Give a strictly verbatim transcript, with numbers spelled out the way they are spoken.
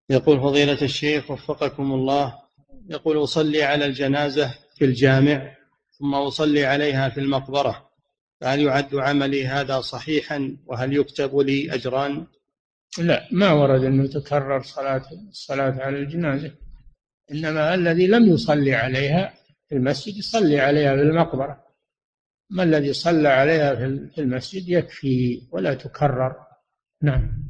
يقول فضيلة الشيخ وفقكم الله، يقول أصلي على الجنازة في الجامع ثم أصلي عليها في المقبرة، فهل يعد عملي هذا صحيحا وهل يكتب لي أجران؟ لا، ما ورد أنه تكرر صلاة الصلاة على الجنازة، إنما الذي لم يصلي عليها في المسجد يصلي عليها في المقبرة. ما الذي صلى عليها في المسجد يكفي ولا تكرر. نعم.